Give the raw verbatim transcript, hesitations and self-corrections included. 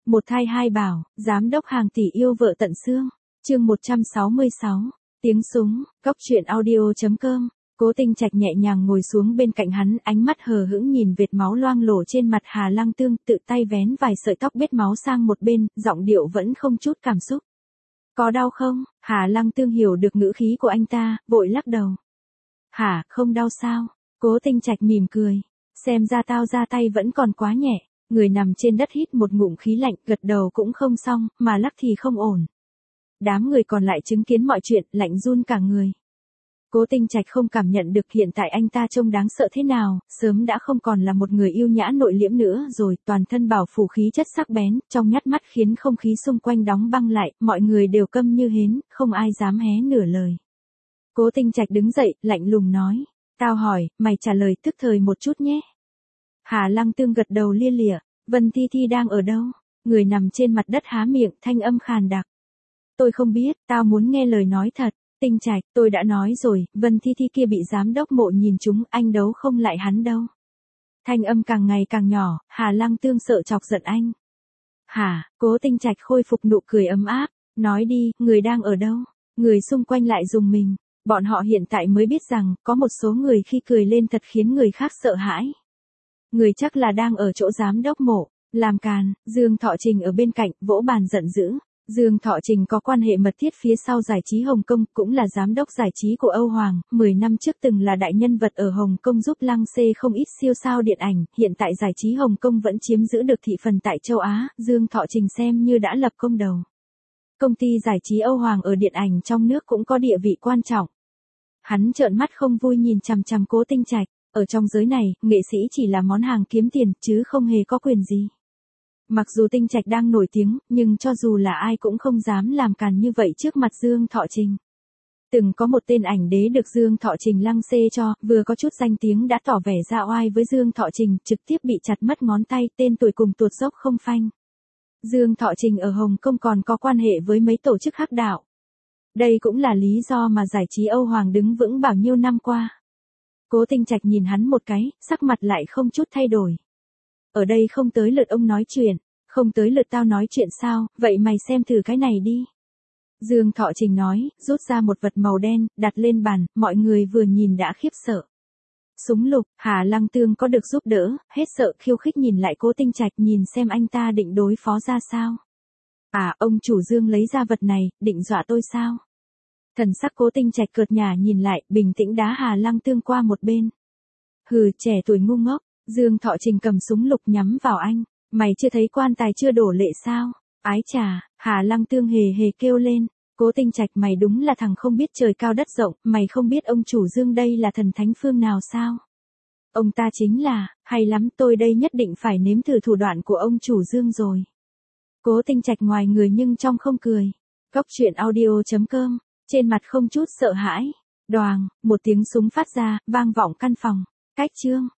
Một thai hai bảo, giám đốc hàng tỷ yêu vợ tận xương. Chương một trăm sáu mươi sáu. Tiếng súng, Cóc truyện audio chấm com. Cố Tinh Trạch nhẹ nhàng ngồi xuống bên cạnh hắn, ánh mắt hờ hững nhìn vệt máu loang lổ trên mặt Hà Lăng Tương, tự tay vén vài sợi tóc bết máu sang một bên, giọng điệu vẫn không chút cảm xúc. Có đau không? Hà Lăng Tương hiểu được ngữ khí của anh ta, vội lắc đầu. Hả, không đau sao? Cố Tinh Trạch mỉm cười. Xem ra tao ra tay vẫn còn quá nhẹ. Người nằm trên đất hít một ngụm khí lạnh, gật đầu cũng không xong, mà lắc thì không ổn. Đám người còn lại chứng kiến mọi chuyện, lạnh run cả người. Cố Tinh Trạch không cảm nhận được hiện tại anh ta trông đáng sợ thế nào, sớm đã không còn là một người yêu nhã nội liễm nữa rồi, toàn thân bảo phủ khí chất sắc bén, trong nhát mắt khiến không khí xung quanh đóng băng lại, mọi người đều câm như hến, không ai dám hé nửa lời. Cố Tinh Trạch đứng dậy, lạnh lùng nói, tao hỏi, mày trả lời tức thời một chút nhé. Hà Lăng Tương gật đầu lia lịa, Vân Thi Thi đang ở đâu? Người nằm trên mặt đất há miệng, thanh âm khàn đặc. Tôi không biết, tao muốn nghe lời nói thật. Tinh Trạch, tôi đã nói rồi, Vân Thi Thi kia bị giám đốc Mộ nhìn trúng, anh đấu không lại hắn đâu. Thanh âm càng ngày càng nhỏ, Hà Lăng Tương sợ chọc giận anh. Hả, Cố Tinh Trạch khôi phục nụ cười ấm áp, nói đi, người đang ở đâu? Người xung quanh lại rùng mình, bọn họ hiện tại mới biết rằng, có một số người khi cười lên thật khiến người khác sợ hãi. Người chắc là đang ở chỗ giám đốc Mộ, làm càn. Dương Thọ Trình ở bên cạnh, vỗ bàn giận dữ. Dương Thọ Trình có quan hệ mật thiết phía sau giải trí Hồng Kông, cũng là giám đốc giải trí của Âu Hoàng, mười năm trước từng là đại nhân vật ở Hồng Kông giúp lăng xê không ít siêu sao điện ảnh, hiện tại giải trí Hồng Kông vẫn chiếm giữ được thị phần tại châu Á, Dương Thọ Trình xem như đã lập công đầu. Công ty giải trí Âu Hoàng ở điện ảnh trong nước cũng có địa vị quan trọng. Hắn trợn mắt không vui nhìn chằm chằm Cố Tinh Trạch, ở trong giới này, nghệ sĩ chỉ là món hàng kiếm tiền, chứ không hề có quyền gì. Mặc dù Tinh Trạch đang nổi tiếng, nhưng cho dù là ai cũng không dám làm càn như vậy trước mặt Dương Thọ Trình. Từng có một tên ảnh đế được Dương Thọ Trình lăng xê cho, vừa có chút danh tiếng đã tỏ vẻ ra oai với Dương Thọ Trình, trực tiếp bị chặt mất ngón tay, tên tuổi cùng tuột dốc không phanh. Dương Thọ Trình ở Hồng Kông còn có quan hệ với mấy tổ chức hắc đạo. Đây cũng là lý do mà giải trí Âu Hoàng đứng vững bao nhiêu năm qua. Cố Tinh Trạch nhìn hắn một cái, sắc mặt lại không chút thay đổi. Ở đây không tới lượt ông nói chuyện, không tới lượt tao nói chuyện sao, vậy mày xem thử cái này đi. Dương Thọ Trình nói, rút ra một vật màu đen, đặt lên bàn, mọi người vừa nhìn đã khiếp sợ. Súng lục, Hà Lăng Tương có được giúp đỡ, hết sợ khiêu khích nhìn lại Cố Tinh Trạch nhìn xem anh ta định đối phó ra sao. À, ông chủ Dương lấy ra vật này, định dọa tôi sao? Thần sắc Cố Tinh Trạch cợt nhả nhìn lại, bình tĩnh đá Hà Lăng Tương qua một bên. Hừ, trẻ tuổi ngu ngốc. Dương Thọ Trình cầm súng lục nhắm vào anh, mày chưa thấy quan tài chưa đổ lệ sao? Ái chà, Hà Lăng Tương hề hề kêu lên, Cố Tinh Trạch mày đúng là thằng không biết trời cao đất rộng, mày không biết ông chủ Dương đây là thần thánh phương nào sao? Ông ta chính là, hay lắm tôi đây nhất định phải nếm thử thủ đoạn của ông chủ Dương rồi. Cố Tinh Trạch ngoài người nhưng trong không cười. Cóc truyện audio chấm com, trên mặt không chút sợ hãi. Đoàng, một tiếng súng phát ra, vang vọng căn phòng. Cách chương.